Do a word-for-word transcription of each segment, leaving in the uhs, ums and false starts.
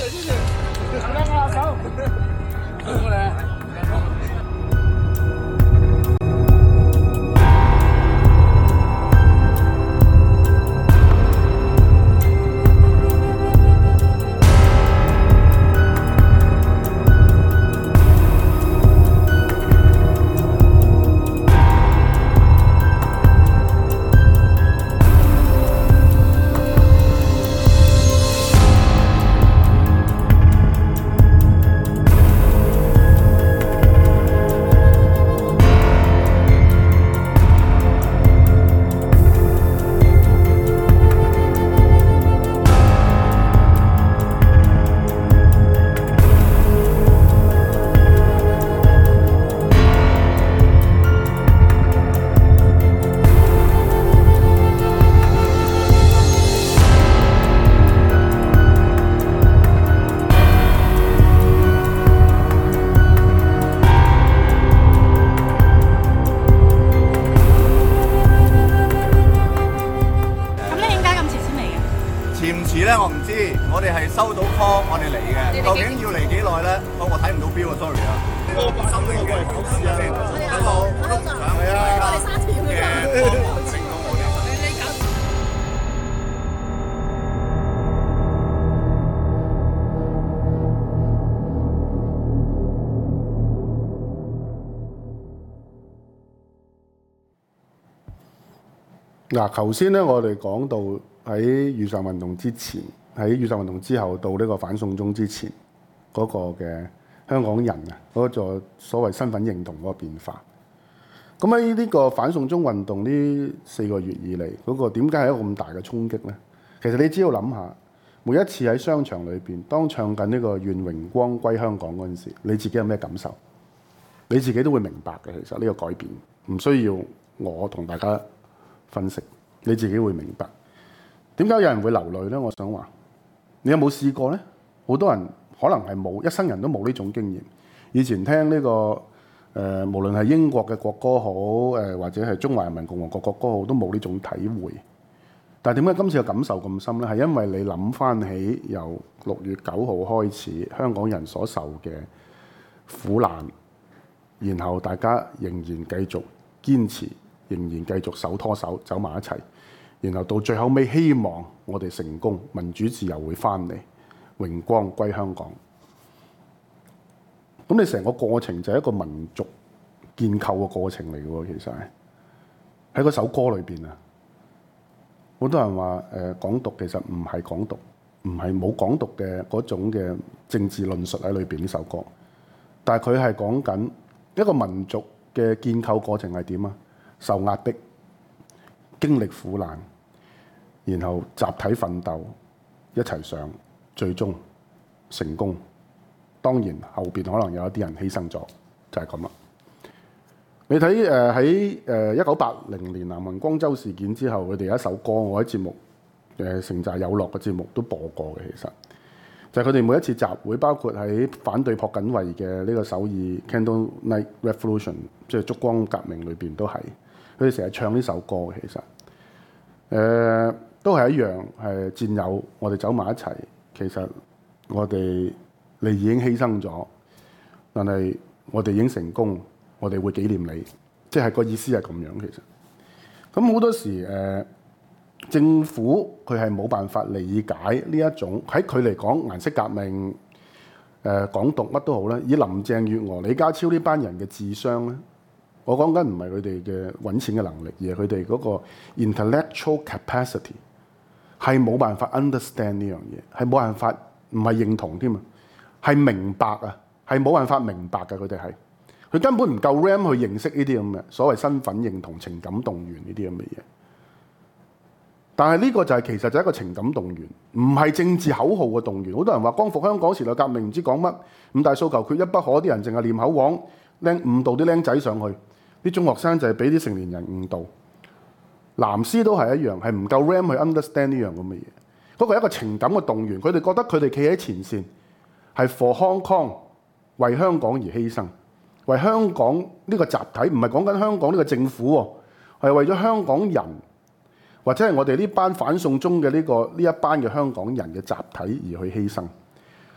謝謝，大家握手，過嚟。 我哋係收到 call， 我哋嚟嘅。究竟要嚟幾耐咧？我我睇唔到表啊 ，sorry 啊。個心理嘅考試啊，不過我都唔想係啊。我哋沙田嘅幫忙成功我哋。 嗱，頭先咧，我哋講到喺雨傘運動之前。喺雨傘運動之後到呢個反送中之前嗰個嘅香港人啊，嗰個所謂身份認同嗰個變化。咁喺呢個反送中運動呢四個月以嚟，嗰個點解係一個咁大嘅衝擊呢？其實你只要諗下，每一次喺商場裏邊，當唱緊呢個願榮光歸香港嗰陣時，你自己有咩感受？你自己都會明白嘅。其實呢個改變唔需要我同大家分析，你自己會明白。點解有人會流淚呢？我想話。你有冇試過呢？好多人可能係冇，一生人都冇呢種經驗。以前聽呢、這個誒、呃，無論係英國嘅國歌好，誒、呃、或者係中華人民共和國國歌好，都冇呢種體會。但係點解今次嘅感受咁深呢？係因為你諗翻起由六月九號開始，香港人所受嘅苦難，然後大家仍然繼續堅持，仍然繼續手拖手走埋一齊。然後到最後尾，希望我哋成功，民主自由會翻嚟，榮光歸香港。咁你成個過程就係一個民族建構嘅過程嚟嘅喎，其實係喺嗰首歌裏邊啊，好多人話誒、呃、港獨其實唔係港獨，唔係冇港獨嘅嗰種嘅政治論述喺裏邊呢首歌，但係佢係講緊一個民族嘅建構過程係點啊？受壓迫。經歷苦難，然後集體奮鬥，一齊上，最終成功。當然後邊可能有一啲人犧牲咗，就係咁啦。你睇誒喺誒一九八零年南雲光州事件之後，佢哋有一首歌，我喺節目誒城寨有樂嘅節目都播過嘅，其實就係佢哋每一次集會，包括喺反對朴槿惠嘅呢個首爾 Candle Night Revolution， 即係燭光革命裏邊都係。佢哋成日唱呢首歌，其實誒、呃、都係一樣，係戰友，我哋走埋一齊。其實我哋你已經犧牲咗，但係我哋已經成功，我哋會紀念你，即係個意思係咁樣。其實咁好多時誒、呃，政府佢係冇辦法理解呢一種喺佢嚟講顏色革命、誒、呃、港獨乜都好啦。以林鄭月娥、李家超呢班人嘅智商咧。我講緊唔係佢哋嘅揾錢嘅能力，而係佢哋嗰個 intellectual capacity 係冇辦法 understand 呢樣嘢，係冇辦法唔係認同添啊，係明白啊，係冇辦法明白嘅。佢哋係佢根本唔夠 RAM 去認識呢啲咁嘅所謂身份認同、情感動員呢啲咁嘅嘢。但係呢個就係、是、其實就係一個情感動員，唔係政治口號嘅動員。好多人話光復香港、時代革命唔知講乜，五大訴求缺一不可，啲人淨係念口簧，僆誤導啲僆仔上去。啲中學生就係俾啲成年人誤導，藍絲都係一樣，係唔夠 RAM 去 understand 呢樣咁嘅嘢。嗰個係一個情感嘅動員，佢哋覺得佢哋企喺前線，係 for Hong Kong，為香港而犧牲，為香港呢個集體，唔係講緊香港呢個政府喎，係為咗香港人，或者係我哋呢班反送中嘅呢個呢一班嘅香港人嘅集體而去犧牲。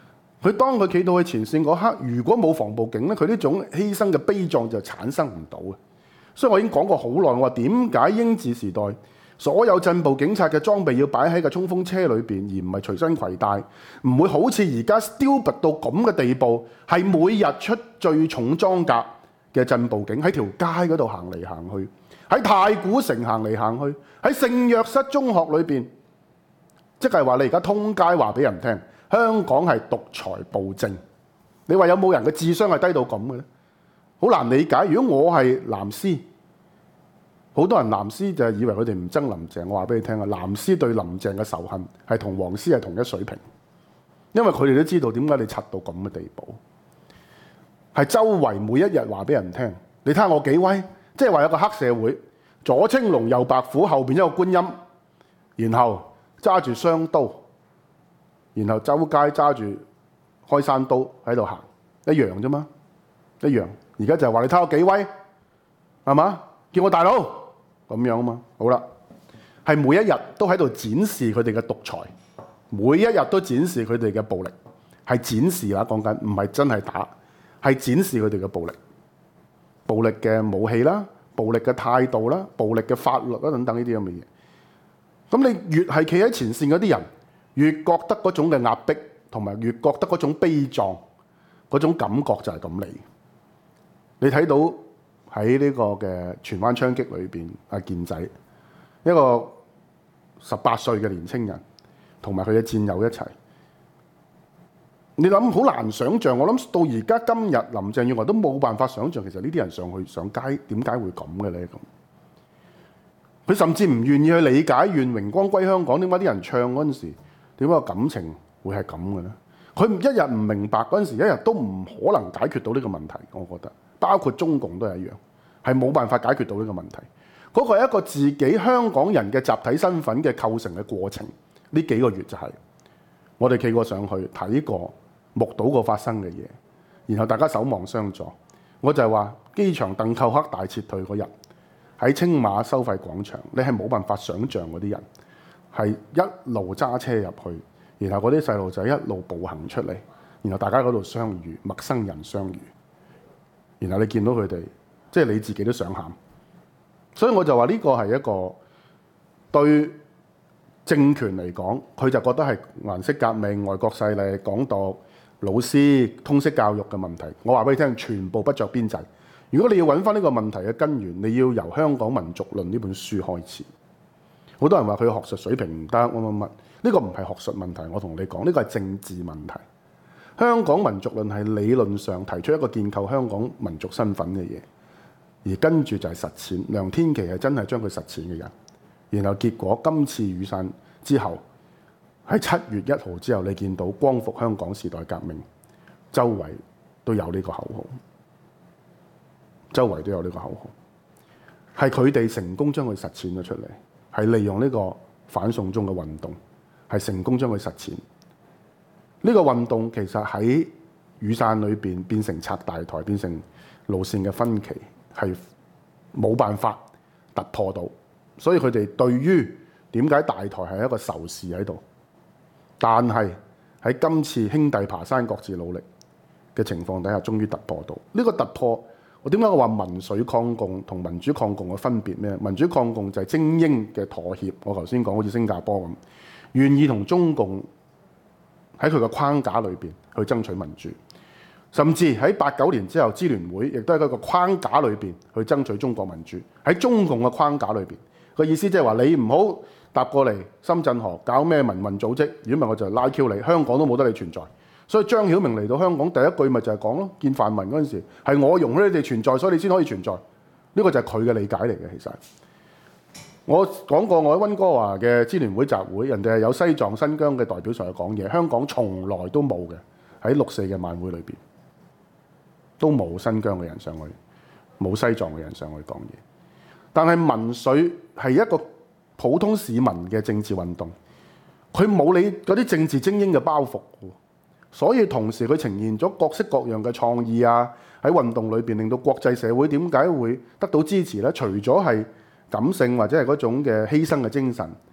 佢當佢企到去前線嗰刻，如果冇防暴警咧，佢呢種犧牲嘅悲壯就產生唔到嘅。所以我已經講過好耐，我話點解英治時代所有鎮暴警察嘅裝備要擺喺個衝鋒車裏邊，而唔係隨身攜帶，唔會好似而家 stupid 到咁嘅地步，係每日出最重裝甲嘅鎮暴警喺條街嗰度行嚟行去，喺太古城行嚟行去，喺聖約瑟中學裏邊，即係話你而家通街話俾人聽，香港係獨裁暴政。你話有冇人嘅智商係低到咁嘅咧？好難理解。如果我係藍絲，好多人藍絲就係以為佢哋唔憎林鄭。我話俾你聽啊，藍絲對林鄭嘅仇恨係同黃絲係同一水平，因為佢哋都知道點解你柒到咁嘅地步，係周圍每一日話俾人聽。你睇下我幾威，即係話有個黑社會，左青龍右白虎，後邊一個觀音，然後揸住雙刀，然後周街揸住開山刀喺度行，一樣啫嘛，一樣。而家就係話你睇我幾威，係嘛？叫我大佬咁樣啊嘛。好啦，係每一日都喺度展示佢哋嘅獨裁，每一日都展示佢哋嘅暴力，係展示啦，講緊唔係真係打，係展示佢哋嘅暴力，暴力嘅武器啦，暴力嘅態度啦，暴力嘅法律啦等等呢啲咁嘅嘢。咁你越係企喺前線嗰啲人，越覺得嗰種嘅壓迫，同埋越覺得嗰種悲壯，嗰種感覺就係咁嚟。你睇到喺呢個嘅荃灣槍擊裏邊，阿健仔一個十八歲嘅年青人，同埋佢嘅戰友一齊。你諗好難想像，我諗到而家今日林鄭月娥都冇辦法想像，其實呢啲人上去上街點解會咁嘅咧？咁佢甚至唔願意去理解願榮光歸香港，點解啲人唱嗰陣時點解個感情會係咁嘅咧？佢一日唔明白嗰陣時，一日都唔可能解決到呢個問題。我覺得包括中共都係一樣，係冇辦法解決到呢個問題。嗰個係一個自己香港人嘅集體身份嘅構成嘅過程。呢幾個月就係我哋企過上去睇過、目睹過發生嘅嘢，然後大家守望相助。我就係話機場鄧寇克大撤退嗰日，喺青馬收費廣場，你係冇辦法想像嗰啲人係一路揸車入去，然後嗰啲細路仔一路步行出嚟，然後大家嗰度相遇，陌生人相遇，然後你見到佢哋，即係你自己都想喊。所以我就話呢個係一個對政權嚟講，佢就覺得係顏色革命、外國勢力、港獨、老師、通識教育嘅問題。我話俾你聽，全部不着邊際。如果你要揾翻呢個問題嘅根源，你要由《香港民族論》呢本書開始。好多人話佢學術水平唔得，乜乜乜，呢個唔係學術問題。我同你講，呢個係政治問題。《香港民族論》係理論上提出一個建構香港民族身份嘅嘢，而跟住就係實踐。梁天琦係真係將佢實踐嘅人。然後結果今次雨傘之後，喺七月一號之後，你見到光復香港時代革命，周圍都有呢個口號，周圍都有呢個口號，係佢哋成功將佢實踐咗出嚟，係利用呢個反送中嘅運動，係成功將佢實踐。呢個運動其實喺雨傘裏邊變成拆大台，變成路線嘅分歧，係冇辦法突破到。所以佢哋對於點解大台係一個仇視喺度，但係喺今次兄弟爬山各自努力嘅情況底下，終於突破到。呢個突破，我點解我話民粹抗共同民主抗共嘅分別咩？民主抗共就係精英嘅妥協。我頭先講好似新加坡咁，願意同中共喺佢嘅框架裏邊去爭取民主，甚至喺八九年之後，支聯會亦都喺佢個框架裏邊去爭取中國民主。喺中共嘅框架裏邊。個意思即係話你唔好搭過嚟深圳河搞咩民運組織，如果唔係我就拉 Q 你，香港都冇得你存在。所以張曉明嚟到香港第一句咪就係講咯，見泛民嗰陣時係我容許你哋存在，所以你先可以存在。呢個就係佢嘅理解嚟嘅。其實我講過，我喺溫哥華嘅支聯會集會，人哋係有西藏、新疆嘅代表上去講嘢，香港從來都冇嘅。喺六四嘅晚會裏邊都冇新疆嘅人上去，冇西藏嘅人上去講嘢。但係民粹係一個普通市民嘅政治運動，佢冇你嗰啲政治精英嘅包袱，所以同時佢呈現咗各式各樣嘅創意啊，喺運動裏邊令到國際社會點解會得到支持呢？除咗係感性或者係嗰種嘅犧牲嘅精神，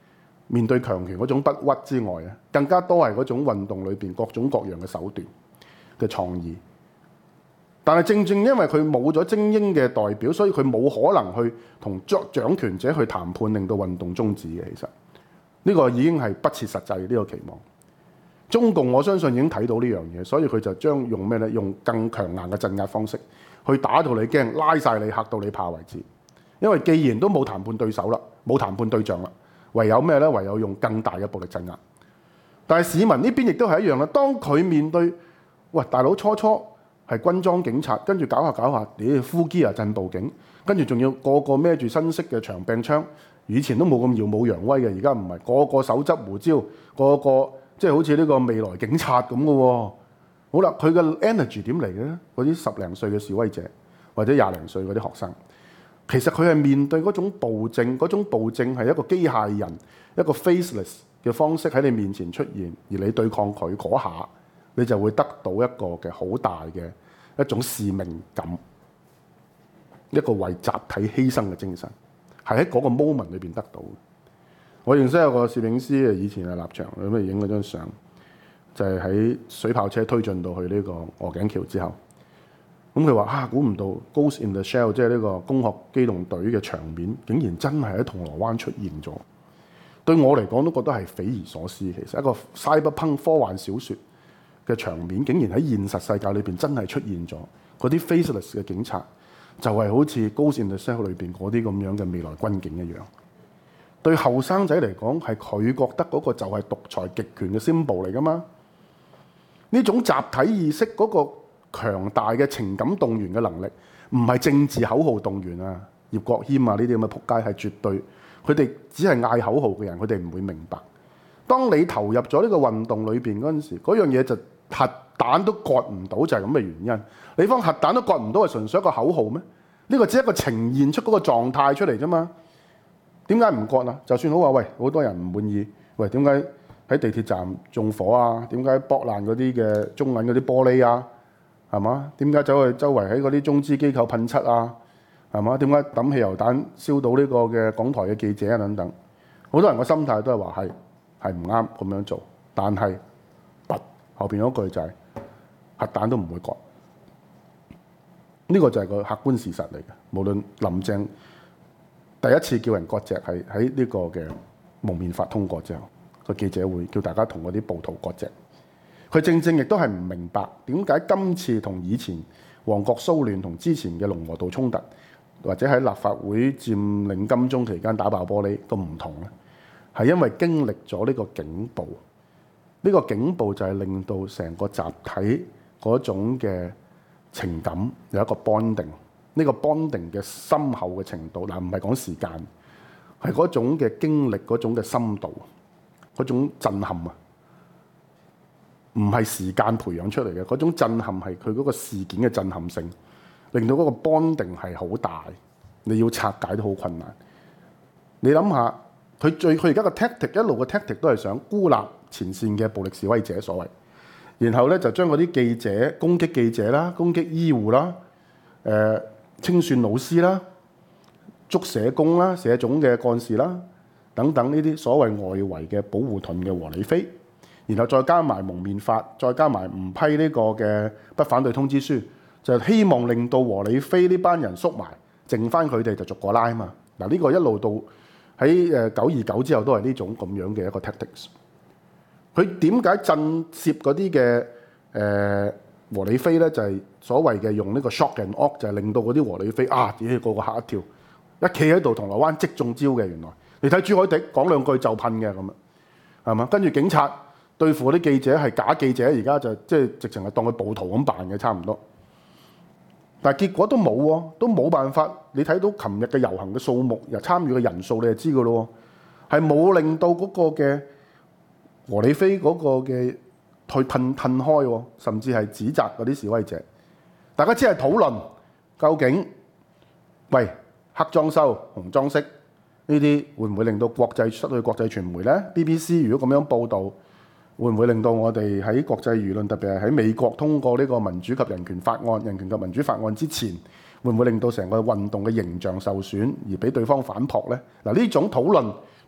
面對強權嗰種不屈之外啊，更加多係嗰種運動裏邊各種各樣嘅手段嘅創意。但係正正因為佢冇咗精英嘅代表，所以佢冇可能去同掌掌權者去談判，令到運動終止嘅。其實呢個已經係不切實際呢個期望。中共我相信已經睇到呢樣嘢，所以佢就將用咩咧？用更強硬嘅鎮壓方式去打到你驚，拉晒你嚇到你怕為止。因為既然都冇談判對手啦，冇談判對象啦，唯有咩咧？唯有用更大嘅暴力鎮壓。但係市民呢邊亦都係一樣啦。當佢面對喂大佬初初係軍裝警察，跟住搞下搞下，你呼機啊鎮暴警，跟住仲要個個孭住新式嘅長柄槍，以前都冇咁耀武揚威嘅，而家唔係個個手執胡椒，個個即係好似呢個未來警察咁嘅喎。好啦，佢嘅 energy 點嚟嘅咧？嗰啲十零歲嘅示威者或者廿零歲嗰啲學生，其實佢係面對嗰種暴政，嗰種暴政係一個機械人，一個 faceless 嘅方式喺你面前出現，而你對抗佢嗰下，你就會得到一個嘅好大嘅一種使命感，一個為集體犧牲嘅精神，係喺嗰個 moment 裏邊得到嘅。我認識有個攝影師啊，以前係立場，咁咪影嗰張相，就係、是、喺水炮車推進到去呢個鵝頸橋之後，咁佢話啊，估唔到 Ghost in the Shell， 即係呢個攻殼機動隊嘅場面，竟然真係喺銅鑼灣出現咗。對我嚟講都覺得係匪夷所思。其實一個 cyberpunk 科幻小説嘅場面，竟然喺現實世界裏邊真係出現咗。嗰啲 faceless 嘅警察就係好似 Ghost in the Shell 裏邊嗰啲咁樣嘅未來軍警一樣。對後生仔嚟講，係佢覺得嗰個就係獨裁極權嘅 symbol 嚟㗎嘛。呢種集體意識嗰個強大嘅情感動員嘅能力，唔係政治口號動員啊。葉國謙啊呢啲咁嘅仆街係絕對，佢哋只係嗌口號嘅人，佢哋唔會明白。當你投入咗呢個運動裏邊嗰陣時，嗰樣嘢就核彈都割唔到，就係咁嘅原因。你方核彈都割唔到，係純粹一個口號咩？呢個只係一個呈現出嗰個狀態出嚟啫嘛。點解唔割啊？就算好話喂，好多人唔滿意，喂點解喺地鐵站縱火啊？點解剝爛嗰啲嘅中銀嗰啲玻璃啊？係嘛？點解走去周圍喺嗰啲中資機構噴漆啊？係嘛？點解抌汽油彈燒到呢個嘅港台嘅記者啊等等？好多人個心態都係話係係唔啱咁樣做，但係不後邊嗰句就係、是、核彈都唔會割。呢、這個就係個客觀事實嚟嘅。無論林鄭第一次叫人割席係喺呢個嘅蒙面法通過之後，個記者會叫大家同嗰啲暴徒割席。佢正正亦都係唔明白點解今次同以前旺角騷亂同之前嘅龍和道衝突，或者喺立法會佔領金鐘期間打爆玻璃都唔同咧，係因為經歷咗呢個警暴。呢、這個警暴就係令到成個集體嗰種嘅情感有一個 bonding。呢個 bonding 嘅深厚嘅程度，嗱唔係講時間，係嗰種嘅經歷，嗰種嘅深度，嗰種震撼啊，唔係時間培養出嚟嘅。嗰種震撼係佢嗰個事件嘅震撼性，令到嗰個 bonding 係好大，你要拆解都好困難。你諗下，佢最佢而家嘅 tactic 一路嘅 tactic 都係想孤立前線嘅暴力示威者所謂，然後咧就將嗰啲記者攻擊記者啦，攻擊醫護啦，誒、呃。清算老師啦、捉社工啦、社總嘅幹事啦等等呢啲所謂外圍嘅保護盾嘅和理非，然後再加埋蒙面法，再加埋唔批呢個嘅不反對通知書，就希望令到和理非呢班人縮埋，剩翻佢哋就逐個拉嘛。嗱、這、呢個一路到喺誒九二九之後都係呢種咁樣嘅一個 tactics。佢點解震懾嗰啲嘅誒？呃和理非咧就係所謂嘅用呢個 shock and awe，就係令到嗰啲和理非啊，點解個個嚇一跳，一企喺度銅鑼灣即中招嘅。原來你睇朱凱廸講兩句就噴嘅咁啊，係嘛？跟住警察對付啲記者係假記者，而家就即係直情係當佢暴徒咁辦嘅，差唔多。但係結果都冇喎，都冇辦法。你睇到琴日嘅遊行嘅數目又參與嘅人數，你就知㗎咯喎，係冇令到嗰個嘅和理非嗰個嘅。去噴噴開喎，甚至係指責嗰啲示威者。大家只係討論究竟，喂黑裝修、紅裝飾呢啲會唔會令到國際失去國際傳媒呢？ B B C 如果咁樣報導，會唔會令到我哋喺國際輿論，特別係喺美國通過呢個民主及人權法案、人權及民主法案之前，會唔會令到成個運動嘅形象受損，而俾對方反撲呢？嗱，呢種討論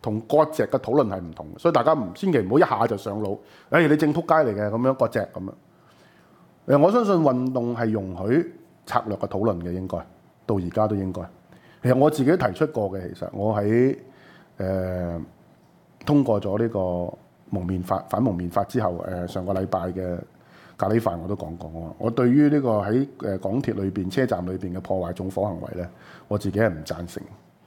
同割席嘅討論係唔同，所以大家唔千祈唔好一下就上腦。誒、哎，你正撲街嚟嘅咁樣割席咁樣。誒，我相信運動係容許策略嘅討論嘅，應該到而家都應該。其實我自己提出過嘅，其實我喺誒、呃、通過咗呢個蒙面法反蒙面法之後，誒、呃、上個禮拜嘅咖喱飯我都講過，我我對於呢個喺誒港鐵裏邊、車站裏邊嘅破壞縱火行為咧，我自己係唔贊成。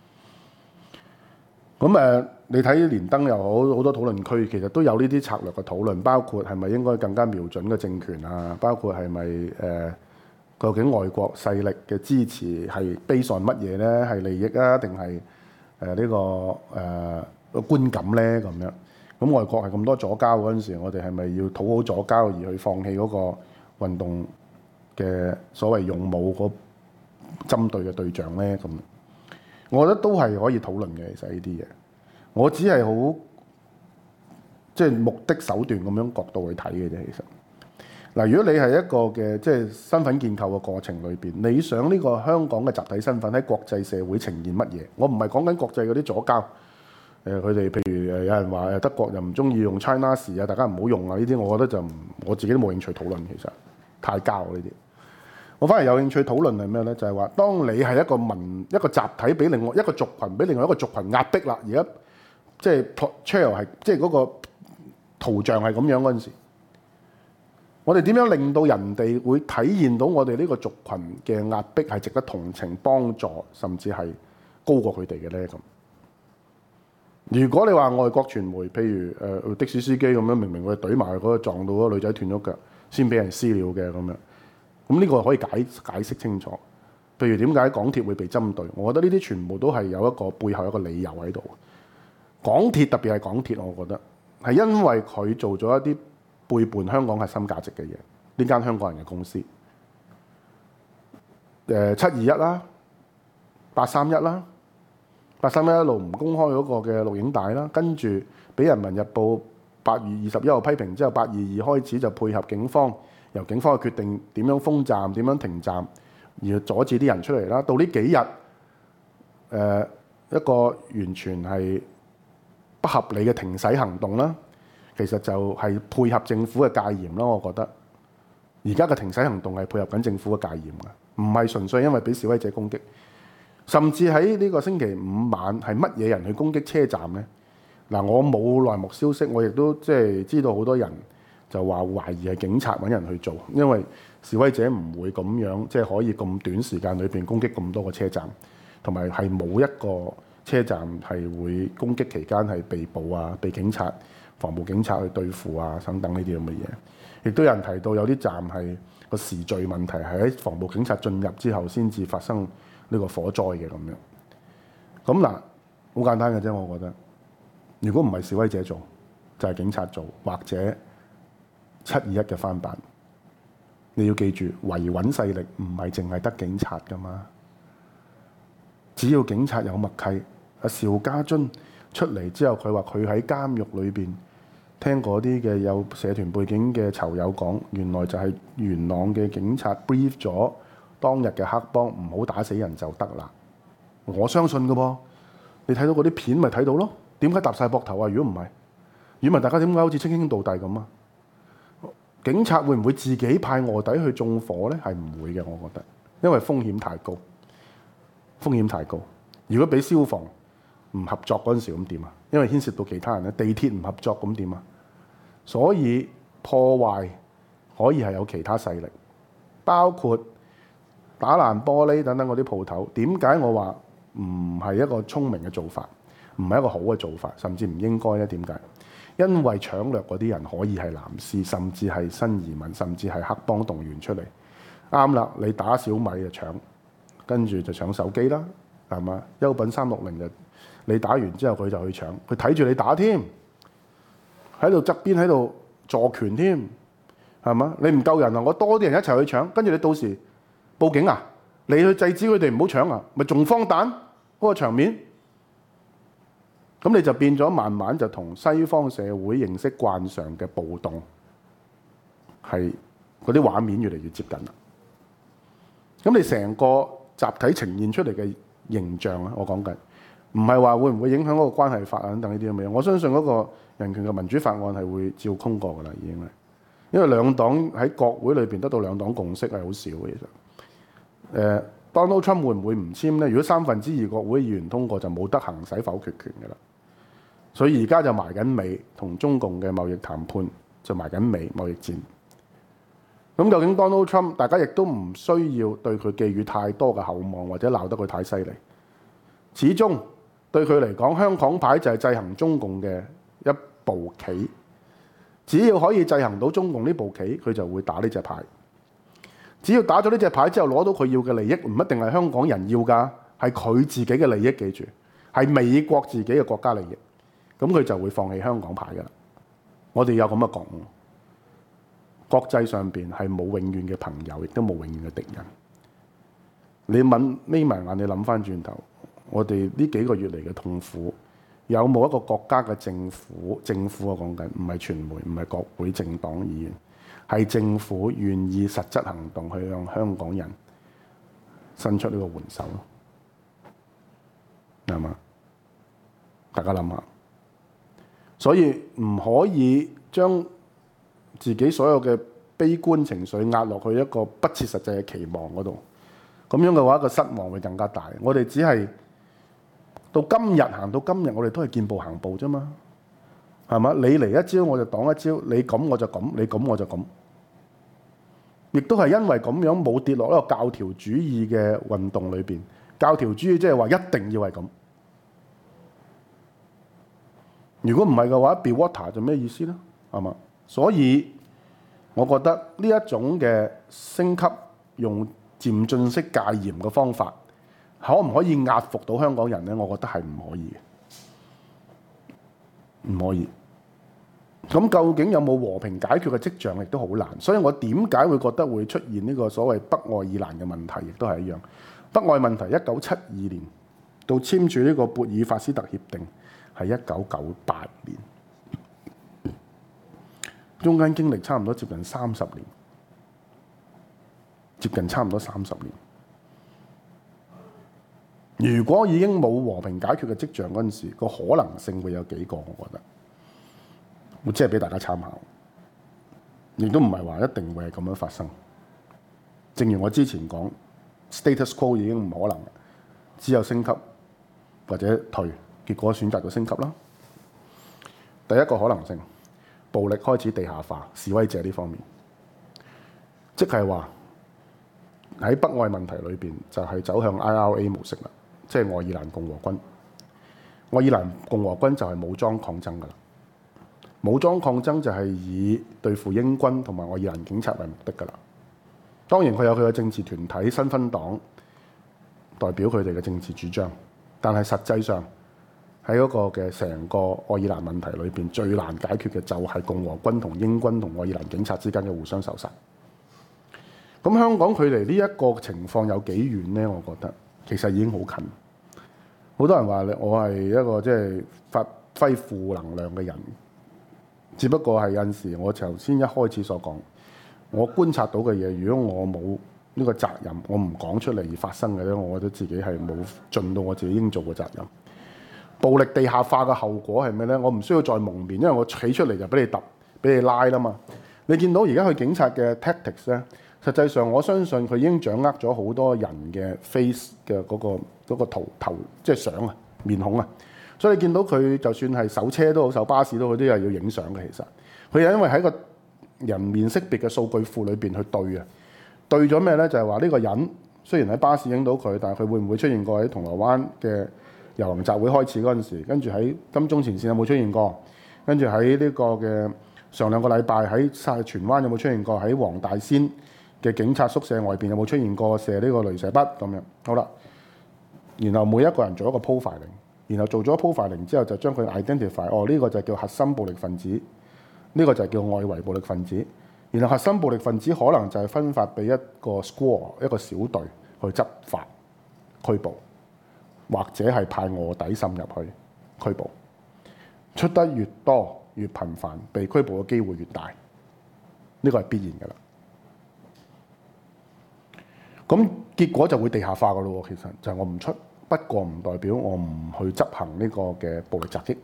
咁誒、呃，你睇連登又好，好多討論區其實都有呢啲策略嘅討論，包括係咪應該更加瞄準嘅政權啊？包括係咪誒究竟外國勢力嘅支持係 base on乜嘢咧？係利益啊，定係誒呢個誒個、呃、觀感咧？咁樣咁外國係咁多左膠嗰陣時，我哋係咪要討好左膠而去放棄嗰個運動嘅所謂用武嗰針對嘅對象咧？咁我覺得都係可以討論嘅，其實呢啲嘢，我只係好即係目的手段咁樣角度去睇嘅啫。其實嗱，如果你係一個嘅即係身份建構嘅過程裏邊，你想呢個香港嘅集體身份喺國際社會呈現乜嘢？我唔係講緊國際嗰啲左膠，誒佢哋譬如誒有人話誒德國又唔中意用 China 時啊，大家唔好用啊！呢啲我覺得就唔，我自己都冇興趣討論，其實太膠呢啲。我反而有興趣討論係咩咧？就係話，當你係一個民一個集體，俾另外一個族群俾另外一個族群壓迫啦，而家即係 portray 係即係嗰個圖像係咁樣嗰陣時，我哋點樣令到人哋會體現到我哋呢個族群嘅壓迫係值得同情、幫助，甚至係高過佢哋嘅咧？咁如果你話外國傳媒，譬如誒、呃、的士司機咁樣，明明佢懟埋嗰個撞到嗰個女仔斷咗腳，先俾人私了嘅咁樣。咁呢個可以解解釋清楚，譬如點解港鐵會被針對？我覺得呢啲全部都係有一個背後一個理由喺度。港鐵特別係港鐵，我覺得係因為佢做咗一啲背叛香港核心價值嘅嘢。呢間香港人嘅公司，誒七二一啦，八三一啦，八三一一路唔公開嗰個嘅錄影帶啦，跟住俾人民日報八月二十一號批評之後，八二二開始就配合警方。由警方去決定點樣封站、點樣停站，而阻止啲人出嚟啦。到呢幾日，誒、呃、一個完全係不合理嘅停駛行動啦，其實就係配合政府嘅戒嚴啦。我覺得而家嘅停駛行動係配合緊政府嘅戒嚴嘅，唔係純粹因為俾示威者攻擊。甚至喺呢個星期五晚係乜嘢人去攻擊車站呢？嗱，我冇內幕消息，我亦都即係知道好多人。就話懷疑係警察揾人去做，因為示威者唔會咁樣，即係可以咁短時間裏邊攻擊咁多個車站，同埋係冇一個車站係會攻擊期間係被捕啊、被警察、防暴警察去對付啊等等呢啲咁嘅嘢。亦都有人提到有啲站係個時序問題，係喺防暴警察進入之後先至發生呢個火災嘅咁樣。咁嗱，好簡單嘅啫，我覺得。如果唔係示威者做，就係警察做，或者七二一嘅翻版，你要記住，維穩勢力唔係淨係得警察噶嘛。只要警察有默契，阿邵家臻出嚟之後，佢話佢喺監獄裏邊聽嗰啲嘅有社團背景嘅囚友講，原來就係元朗嘅警察 brief 咗當日嘅黑幫唔好打死人就得啦。我相信噶噃，你睇到嗰啲片咪睇到咯。點解搭晒膊頭啊？如果唔係，如果唔係大家點解好似稱兄道弟咁啊？警察會唔會自己派臥底去縱火咧？係唔會嘅，我覺得，因為風險太高，風險太高。如果俾消防唔合作嗰陣時咁點啊？因為牽涉到其他人咧，地鐵唔合作咁點啊？所以破壞可以係有其他勢力，包括打爛玻璃等等嗰啲鋪頭。點解我話唔係一個聰明嘅做法，唔係一個好嘅做法，甚至唔應該咧？點解？因為搶掠嗰啲人可以係藍絲，甚至係新移民，甚至係黑幫動員出嚟。啱啦，你打小米就搶，跟住就搶手機啦，係嘛？優品三六零就你打完之後佢就去搶，佢睇住你打添，喺度側邊喺度助拳添，係嘛？你唔夠人啊，我多啲人一齊去搶，跟住你到時報警啊，你去制止佢哋唔好搶啊，咪仲荒誕嗰個場面。咁你就變咗，慢慢就同西方社會認識慣常嘅暴動，係嗰啲畫面越嚟越接近啦。咁你成個集體呈現出嚟嘅形象咧，我講緊唔係話會唔會影響嗰個關係法啊等等呢啲咁嘅嘢。我相信嗰個人權嘅民主法案係會照通過㗎啦，已經係。因為兩黨喺國會裏邊得到兩黨共識係好少嘅，其實。誒、呃、Donald Trump 會唔會唔簽咧？如果三分之二國會議員通過，就冇得行使否決權㗎啦。所以而家就埋緊尾，同中共嘅貿易談判就埋緊尾，貿易戰。咁究竟 Donald Trump 大家亦都唔需要對佢寄予太多嘅厚望，或者鬧得佢太犀利。始終對佢嚟講，香港牌就係制衡中共嘅一步棋。只要可以制衡到中共呢步棋，佢就會打呢隻牌。只要打咗呢隻牌之後，攞到佢要嘅利益，唔一定係香港人要㗎，係佢自己嘅利益。記住，係美國自己嘅國家利益，咁佢就會放棄香港牌㗎啦。我哋有咁嘅覺悟，國際上邊係冇永遠嘅朋友，亦都冇永遠嘅敵人。你問眯埋眼，你諗翻轉頭，我哋呢幾個月嚟嘅痛苦。有冇一個國家嘅政府？政府我講緊，唔係傳媒，唔係國會政黨議員，係政府願意實質行動去向香港人伸出呢個援手咯，係嘛？大家諗下，所以唔可以將自己所有嘅悲觀情緒壓落去一個不切實際嘅期望嗰度，咁樣嘅話，個失望會更加大。我哋只係。到今日行到今日，我哋都係見步行步啫嘛，係嘛？你嚟一招我就擋一招，你咁我就咁，你咁我就咁，亦都係因為咁樣冇跌落一個教條主義嘅運動裏邊。教條主義即係話一定要係咁，如果唔係嘅話 ，be water 就咩意思咧？係嘛？所以我覺得呢一種嘅升級用漸進式戒嚴嘅方法。可唔可以壓服到香港人呢？我覺得係唔可以嘅，唔可以。咁究竟有冇和平解決嘅跡象，亦都好難。所以我點解會覺得會出現呢個所謂北愛爾蘭嘅問題，亦都係一樣。北愛問題一九七二年到簽署呢個貝爾法斯特協定係一九九八年，中間經歷差唔多接近三十年，接近差唔多三十年。如果已經冇和平解決嘅跡象嗰陣時，個可能性會有幾個？我覺得，我即係俾大家參考，亦都唔係話一定會係咁樣發生。正如我之前講 ，status quo 已經唔可能，只有升級或者退，結果選擇咗升級啦。第一個可能性，暴力開始地下化，示威者呢方面，即係話喺北愛問題裏邊就係走向 I R A 模式啦。即係愛爾蘭共和軍，愛爾蘭共和軍就係武裝抗爭㗎啦。武裝抗爭就係以對付英軍同埋愛爾蘭警察為目的㗎啦。當然佢有佢嘅政治團體新芬黨代表佢哋嘅政治主張，但係實際上喺嗰個嘅成個愛爾蘭問題裏邊，最難解決嘅就係共和軍同英軍同愛爾蘭警察之間嘅互相仇殺。咁香港距離呢一個情況有幾遠呢？我覺得。其實已經好近，好多人話我係一個即係發揮負能量嘅人，只不過係有陣時我頭先一開始所講，我觀察到嘅嘢，如果我冇呢個責任，我唔講出嚟而發生嘅咧，我覺得自己係冇盡到我自己應做嘅責任。暴力地下化嘅後果係咩咧？我唔需要再蒙面，因為我企出嚟就俾你揼，俾你拉啦嘛。你見到而家佢警察嘅 tactics 咧？實際上，我相信佢已經掌握咗好多人嘅 face 嘅嗰個嗰個圖頭，即係相啊、面孔啊。所以你見到佢就算係搜車都好、搜巴士都好，都係要影相嘅。其實佢係因為喺個人面識別嘅數據庫裏邊去對啊，對咗咩咧？就係話呢個人雖然喺巴士影到佢，但係佢會唔會出現過喺銅鑼灣嘅遊行集會開始嗰陣時，跟住喺金鐘前線有冇出現過？跟住喺呢個嘅上兩個禮拜喺晒荃灣有冇出現過？喺黃大仙嘅警察宿舍外邊有冇出現過射呢個雷射筆咁樣？好啦，然後每一個人做一個 profiling，然後做咗 profiling 之後就將佢 identify， 哦呢個就叫核心暴力分子，呢個就叫外圍暴力分子。然後核心暴力分子可能就係分發俾一個 squad 一個小隊去執法拘捕，或者係派臥底滲入去拘捕。出得越多越頻繁，被拘捕嘅機會越大，呢個係必然㗎啦。咁結果就會地下化㗎咯喎，其實就係我唔出， 不過唔代表我唔去執行呢個嘅暴力襲擊。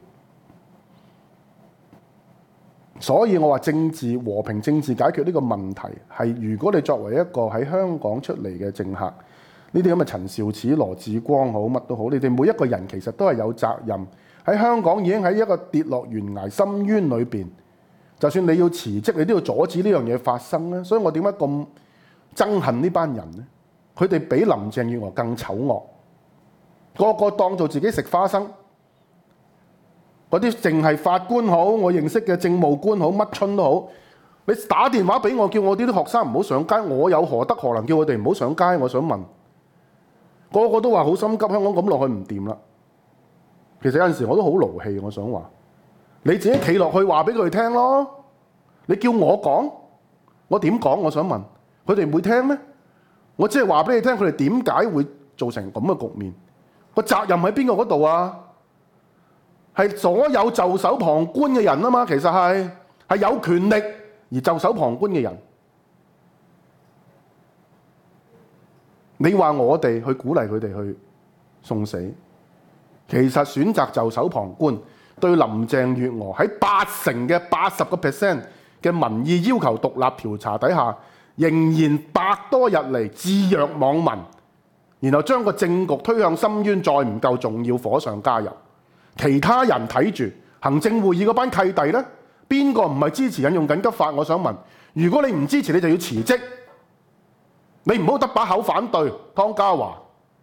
所以我話政治和平政治解決呢個問題係，如果你作為一個喺香港出嚟嘅政客，呢啲咁嘅陳肇始、羅致光好乜都好，你哋每一個人其實都係有責任。喺香港已經喺一個跌落懸崖深淵裏邊，就算你要辭職，你都要阻止呢樣嘢發生咧。所以我點解咁憎恨呢班人呢？佢哋比林鄭月娥更醜惡，個個當做自己食花生。嗰啲淨係法官好，我認識嘅政務官好，乜春都好，你打電話俾我，叫我啲啲學生唔好上街，我有何德何能叫佢哋唔好上街？我想問，個個都話好心急，香港咁落去唔掂啦。其實有陣時我都好勞氣，我想話你自己企落去話俾佢哋聽咯。你叫我講，我點講？我想問佢哋唔會聽咩？我只係話俾你聽，佢哋點解會造成咁嘅局面？個責任喺邊個嗰度啊？係所有袖手旁觀嘅人啊嘛，其實係係有權力而袖手旁觀嘅人。你話我哋去鼓勵佢哋去送死，其實選擇袖手旁觀，對林鄭月娥喺八成嘅八十個 percent 嘅民意要求獨立調查底下，仍然百多日嚟置若罔聞，然後將個政局推向深淵，再唔夠重要，火上加油。其他人睇住，行政會議嗰班契弟呢，邊個唔係支持引用緊急法？我想問，如果你唔支持，你就要辭職。你唔好得把口反對湯家驊，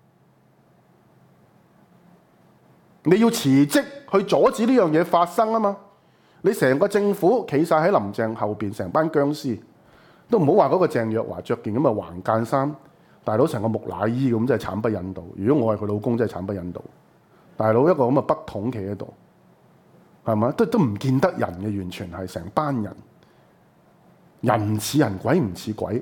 你要辭職去阻止呢樣嘢發生啊嘛！你成個政府企晒喺林鄭後邊，成班僵屍，都唔好話嗰個鄭若驊着件咁嘅橫間衫，大佬成個木乃伊咁，真係慘不忍睹。如果我係佢老公，真係慘不忍睹。大佬一個咁嘅筆筒企喺度，係咪？都都唔見得人嘅，完全係成班人，人唔似人，鬼唔似鬼。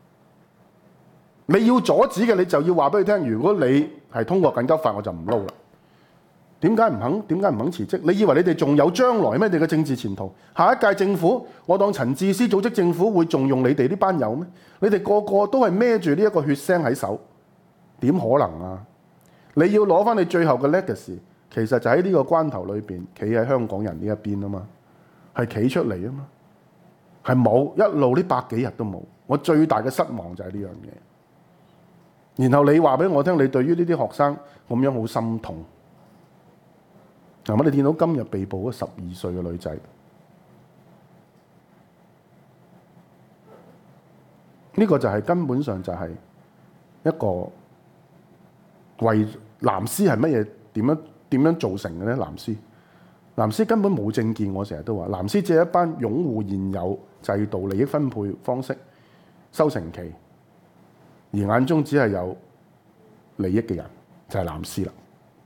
你要阻止嘅，你就要話俾佢聽。如果你係通過緊急法，我就唔撈啦。點解唔肯？點解唔肯辭職？你以為你哋仲有將來咩？你哋嘅政治前途，下一屆政府，我當陳智思組織政府會重用你哋呢班友咩？你哋個個都係孭住呢一個血腥喺手，點可能啊？你要攞翻你最後嘅 legacy， 其實就喺呢個關頭裏邊，企喺香港人呢一邊啊嘛，係企出嚟啊嘛，係冇一路呢百幾日都冇。我最大嘅失望就係呢樣嘢。然後你話俾我聽，你對於呢啲學生咁樣好心痛。嗱，我哋見到今日被捕嗰十二歲嘅女仔，呢個就係根本上就係一個。為藍絲係乜嘢？點樣點樣造成嘅咧？藍絲藍絲根本冇政見，我成日都話藍絲只係一班擁護現有制度、利益分配方式、收成期，而眼中只係有利益嘅人就係藍絲啦。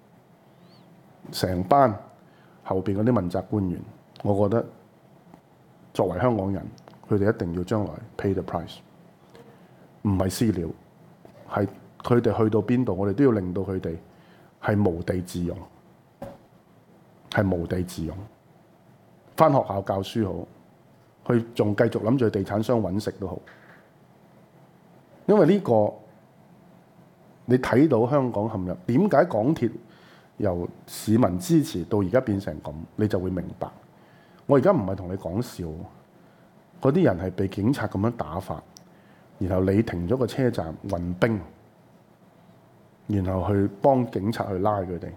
成班後邊嗰啲問責官員，我覺得作為香港人，佢哋一定要將來 pay the price， 唔係私了，係。佢哋去到邊度，我哋都要令到佢哋係無地自容，係無地自容。返學校教書好，佢仲繼續諗住去地產商揾食都好。因為呢個你睇到香港陷入點解港鐵由市民支持到而家變成咁，你就會明白。我而家唔係同你講笑，嗰啲人係被警察咁樣打法，然後你停咗個車站運兵。然後去幫警察去拉佢哋，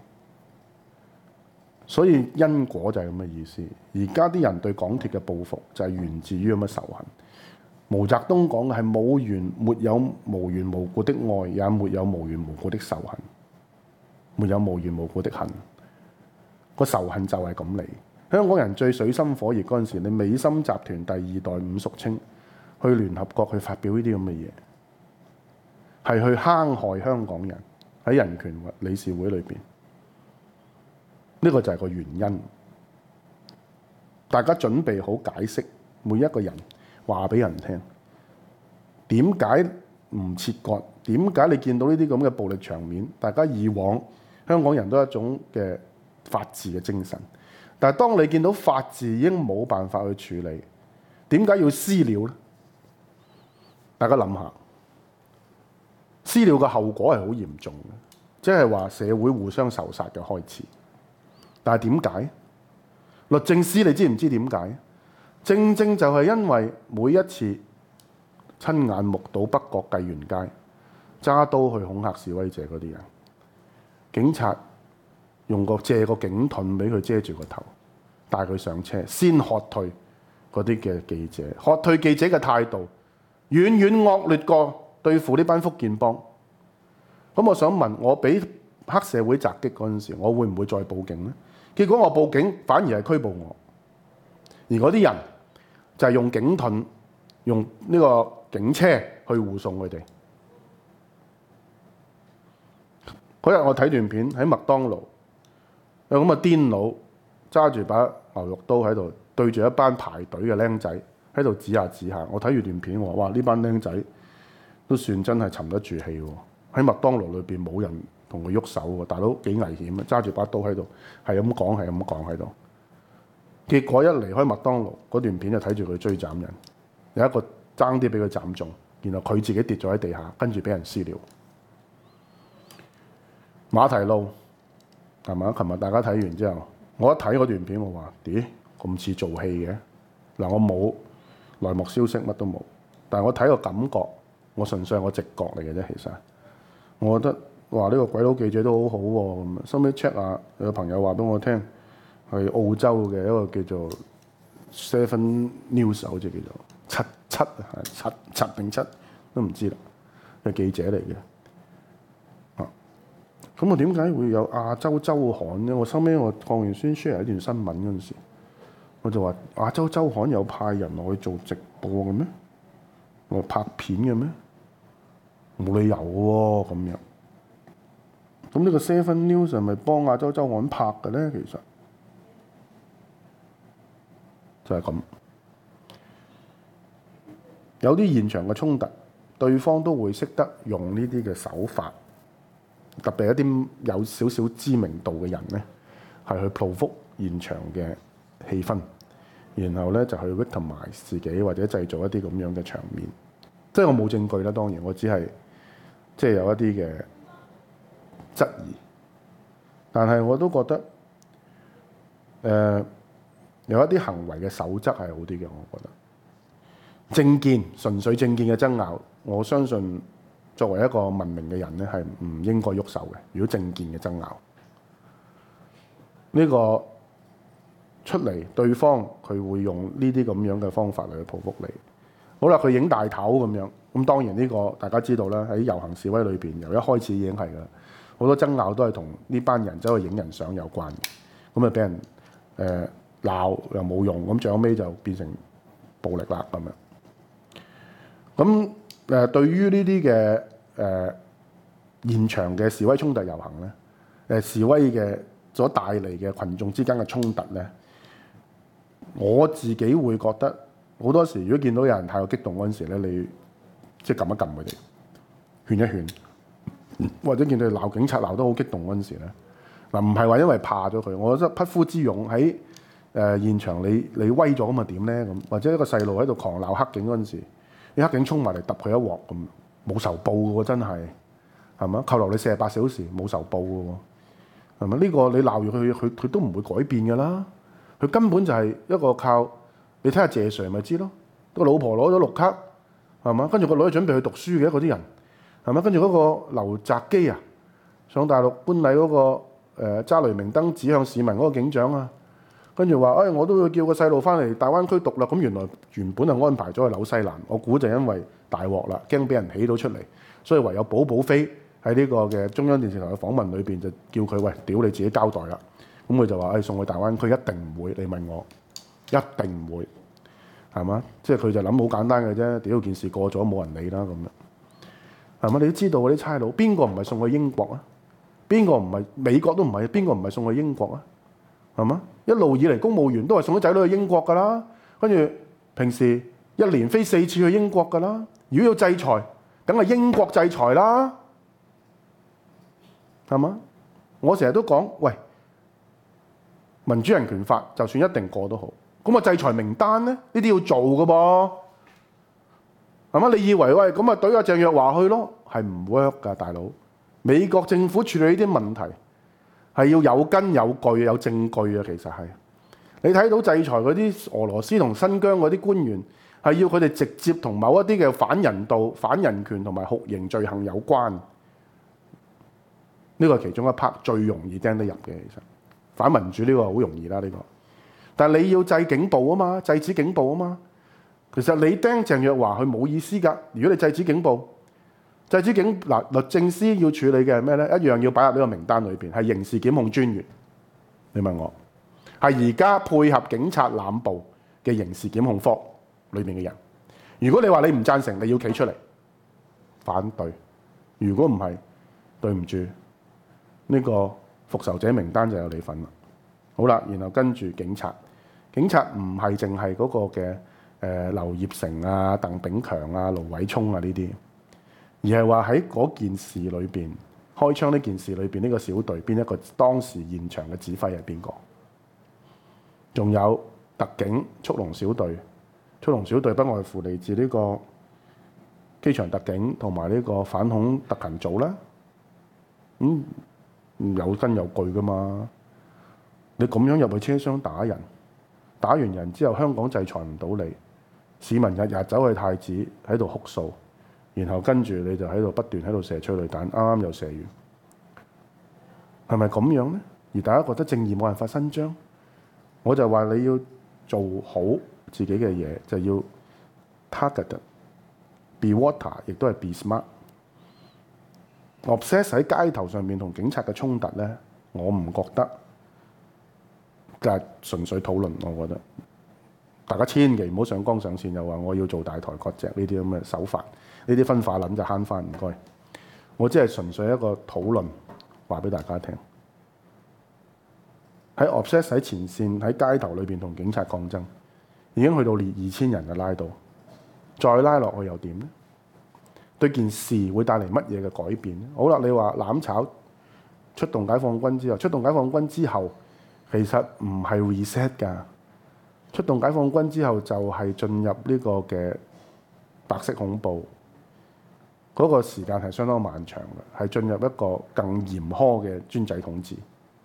所以因果就係咁嘅意思。而家啲人對港鐵嘅報復就係源自於咁嘅仇恨。毛澤東講嘅係冇緣沒有無緣無故的愛，也沒有無緣無故的仇恨，沒有無緣無故的恨。個仇恨就係咁嚟。香港人最水深火熱嗰陣時，你美心集團第二代伍淑清去聯合國去發表呢啲咁嘅嘢，係去坑害香港人。喺人權理事會裏邊，呢個就係個原因。大家準備好解釋，每一個人話俾人聽，點解唔切割？點解你見到呢啲咁嘅暴力場面？大家以往香港人都有一種嘅法治嘅精神，但係當你見到法治已經冇辦法去處理，點解要私了呢？大家諗下。私了嘅後果係好嚴重嘅， 即係話社會互相仇殺嘅開始。但係點解？律政司你知唔知點解？正正就係因為每一次親眼目睹北角繼園街揸刀去恐嚇示威者嗰啲人，警察用個借個警盾俾佢遮住個頭，帶佢上車，先喝退嗰啲嘅記者。喝退記者嘅態度遠遠惡劣過對付呢班福建幫。咁我想問，我俾黑社會襲擊嗰陣時，我會唔會再報警呢？結果我報警反而係拘捕我，而嗰啲人就係用警盾、用呢個警車去護送佢哋。嗰日我睇段片喺麥當勞，有咁嘅癲佬揸住把牛肉刀喺度對住一班排隊嘅僆仔喺度指下指下。我睇住段片，我話：哇！呢班僆仔都算真係沉得住氣喎。喺麥當勞裏邊冇人同佢喐手喎，大佬幾危險啊！揸住把刀喺度，係咁講，係咁講喺度。結果一離開麥當勞，嗰段片就睇住佢追斬人，有一個爭啲俾佢斬中，然後佢自己跌咗喺地下，跟住俾人私了。馬蹄路係嘛？琴日大家睇完之後，我一睇嗰段片，我話：咦，咁似做戲嘅嗱！我冇內幕消息，乜都冇，但係我睇個感覺，我純粹係我直覺嚟嘅啫。其實我覺得話呢個鬼佬記者都好好喎。咁收尾 check 下，有個朋友話俾我聽，係澳洲嘅一個叫做 Seven News， 好似叫做七七啊，七七定七都唔知啦，係記者嚟嘅。咁我點解會有亞洲週刊咧？我收尾我放完宣 share 一段新聞嗰陣時，我就話亞洲週刊有派人落去做直播嘅咩？我拍片嘅咩？冇理由喎咁樣。咁呢個 Seven News 係咪幫亞洲週刊拍嘅咧？其實就係咁。有啲現場嘅衝突，對方都會識得用呢啲嘅手法。特別一啲有少少知名度嘅人咧，係去 provoke 現場嘅氣氛，然後咧就去 victimize 自己或者製造一啲咁樣嘅場面。即係我冇證據啦，當然我只係即係有一啲嘅質疑，但係我都覺得誒、呃、有一啲行為嘅守則係好啲嘅。我覺得政見純粹政見嘅爭拗，我相信。作為一個文明嘅人咧，係唔應該喐手嘅。如果政見嘅爭拗，呢個出嚟對方佢會用呢啲咁樣嘅方法嚟去報復你。好啦，佢影大頭咁樣，咁當然呢個大家知道啦。喺遊行示威裏邊，由一開始已經係㗎啦。好多爭拗都係同呢班人走去影人相有關嘅。咁啊俾人誒鬧又冇用，咁最後尾就變成暴力啦咁樣。咁誒、呃、對於呢啲嘅誒現場嘅示威衝突遊行咧，誒、呃、示威嘅所帶嚟嘅群眾之間嘅衝突咧，我自己會覺得好多時，如果見到有人太過激動嗰陣時咧，你即係撳一撳佢哋，勸一勸，或者見到鬧警察鬧得好激動嗰陣時咧，嗱唔係話因為怕咗佢，我覺得匹夫之勇喺誒、呃、現場你你威咗咁啊點咧咁，或者一個細路喺度狂鬧黑警嗰陣時。啲黑警衝埋嚟揼佢一鑊咁，冇仇報嘅喎，真係係咪？扣留你四十八小時冇仇報嘅喎，係咪？呢、這個你鬧完佢，佢佢都唔會改變㗎啦。佢根本就係一個靠你睇下謝 Sir 咪知咯。個老婆攞咗綠卡係嘛？跟住個女準備去讀書嘅嗰啲人係咪？跟住嗰個劉澤基啊，上大陸搬禮嗰、那個揸、呃、雷明燈指向市民嗰個警長啊。跟住話，誒、哎，我都要叫個細路翻嚟大灣區讀啦。咁原來原本係安排咗去紐西蘭，我估就因為大鑊啦，驚俾人起到出嚟，所以唯有保保飛喺呢個嘅中央電視台嘅訪問裏邊就叫佢喂，屌你自己交代啦。咁佢就話，誒、哎，送去大灣區一定唔會，你問我一定唔會，係嘛？即係佢就諗好簡單嘅啫，屌件事過咗冇人理啦咁樣，係嘛？你都知道嗰啲差佬邊個唔係送去英國啊？邊個唔係美國都唔係，邊個唔係送去英國啊？係嘛？一路以嚟公務員都係送啲仔女去英國㗎啦，跟住平時一年飛四次去英國㗎啦。如果要制裁，梗係英國制裁啦，係嘛？我成日都講，喂，民主人權法就算一定過都好，咁啊制裁名單咧，呢啲要做㗎噃，係嘛？你以為喂咁啊懟阿鄭若驊去咯，係唔 work 㗎，大佬， 美國政府處理呢啲問題係要有根有據有證據啊，其實係你睇到制裁嗰啲俄羅斯同新疆嗰啲官員係要佢哋直接同某一啲嘅反人道、反人權同埋酷刑罪行有關。呢個係其中一 part 最容易釘得入嘅，其實反民主呢個好容易啦，呢個。但係你要制警暴啊嘛，制止警暴啊嘛。其實你釘鄭若驊佢冇意思㗎。如果你制止警暴，制止警嗱律政司要處理嘅係咩咧？一樣要擺入呢個名單裏邊，係刑事檢控專員。你問我係而家配合警察濫捕嘅刑事檢控科裏邊嘅人。如果你話你唔贊成，你要企出嚟反對。如果唔係，對唔住。呢個復仇者名單就有你份啦。好啦，然後跟住警察，警察唔係淨係嗰個嘅誒、呃、劉業成啊、鄧炳強啊、盧偉聰啊呢啲，而係話喺嗰件事裏邊開槍呢件事裏邊呢個小隊邊一個當時現場嘅指揮係邊個？仲有特警速龍小隊，速龍小隊不外乎嚟自呢個機場特警同埋呢個反恐特勤組啦。咁、嗯有根有據噶嘛？你咁樣入去車廂打人，打完人之後香港制裁唔到你，市民日日走去太子喺度哭訴，然後跟住你就喺度不斷喺度射催淚彈，啱啱又射完，係咪咁樣咧？而大家覺得正義冇辦法伸張，我就話你要做好自己嘅嘢，就要 target，be water， 亦都係 be smart。obsess 喺街頭上面同警察嘅衝突咧，我唔覺得就係純粹討論。我覺得大家千祈唔好上綱上線，又話我要做大台割席呢啲咁嘅手法，呢啲分化諗就慳翻唔該。我只係純粹一個討論，話俾大家聽。喺 obsess 喺前線喺街頭裏邊同警察抗爭，已經去到二千人嘅拉到，再拉落去又點咧？對件事會帶嚟乜嘢嘅改變？好啦，你話攬炒出動解放軍之後，出動解放軍之後其實唔係 reset 㗎。出動解放軍之後就係進入呢個嘅白色恐怖，嗰個時間係相當漫長嘅，係進入一個更嚴苛嘅專制統治。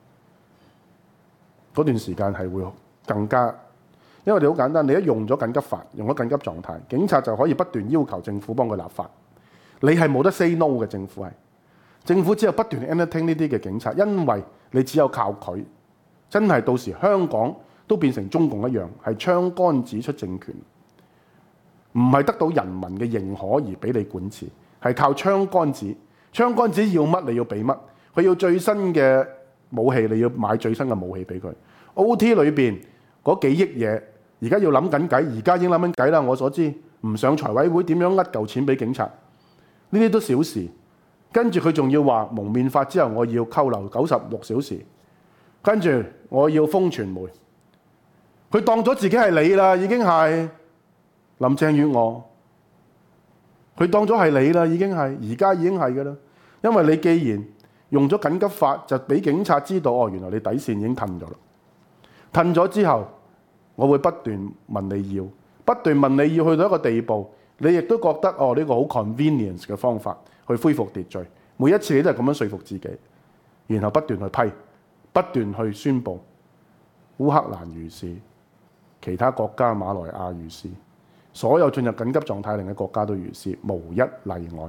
嗰段時間係會更加，因為你好簡單，你一用咗緊急法，用咗緊急狀態，警察就可以不斷要求政府幫佢立法。你係冇得 say no 嘅，政府係政府只有不斷 entertain 呢啲嘅警察，因為你只有靠佢，真係到時香港都變成中共一樣，係槍桿子出政權，唔係得到人民嘅認可而俾你管治，係靠槍桿子。槍桿子要乜你要俾乜，佢要最新嘅武器你要買最新嘅武器俾佢。O T 裏邊嗰幾億嘢，而家要諗緊計，而家已經諗緊計啦。我所知唔上財委會點樣呃嚿錢俾警察？呢啲都小事，跟住佢仲要話蒙面法之後我要扣留九十六小時，跟住我要封傳媒，佢當咗自己係你啦，已經係林鄭月娥，佢當咗係你啦，已經係而家已經係㗎啦，因為你既然用咗緊急法，就俾警察知道哦，原來你底線已經褪咗啦，褪咗之後，我會不斷問你要，不斷問你要去到一個地步。你亦都覺得哦，呢個好 convenience 嘅方法去恢復秩序，每一次你都係咁樣說服自己，然後不斷去批，不斷去宣佈。烏克蘭如是，其他國家馬來亞如是，所有進入緊急狀態令嘅國家都如是，無一例外。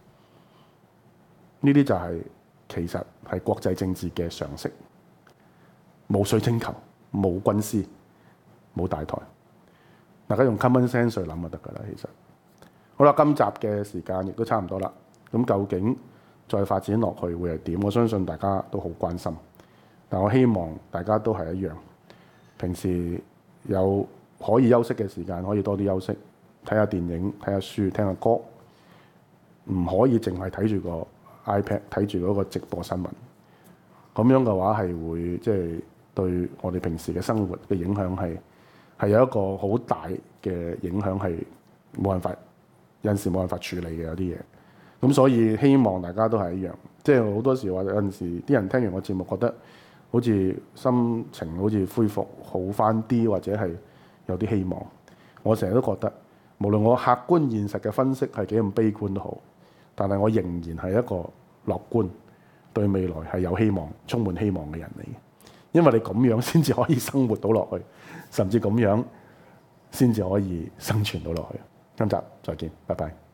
呢啲就係、是、其實係國際政治嘅常識，冇水晶球，冇軍師，冇大台，大家用 common sense 去諗就得㗎啦，其實。好啦，今集嘅時間亦都差唔多啦。咁究竟再發展落去會係點？我相信大家都好關心。但我希望大家都係一樣，平時有可以休息嘅時間，可以多啲休息，睇下電影、睇下書、聽下歌，唔可以淨係睇住個 iPad 睇住嗰個直播新聞。咁樣嘅話係會即係、就是、對我哋平時嘅生活嘅影響係係有一個好大嘅影響，係冇辦法。有陣時冇辦法處理嘅有啲嘢，咁所以希望大家都係一樣，即係好多時話有陣時啲人聽完我節目覺得好似心情好似恢復好翻啲，或者係有啲希望。我成日都覺得，無論我客觀現實嘅分析係幾咁悲觀都好，但係我仍然係一個樂觀，對未來係有希望、充滿希望嘅人嚟嘅。因為你咁樣先至可以生活到落去，甚至咁樣先至可以生存到落去。今集再見，拜拜。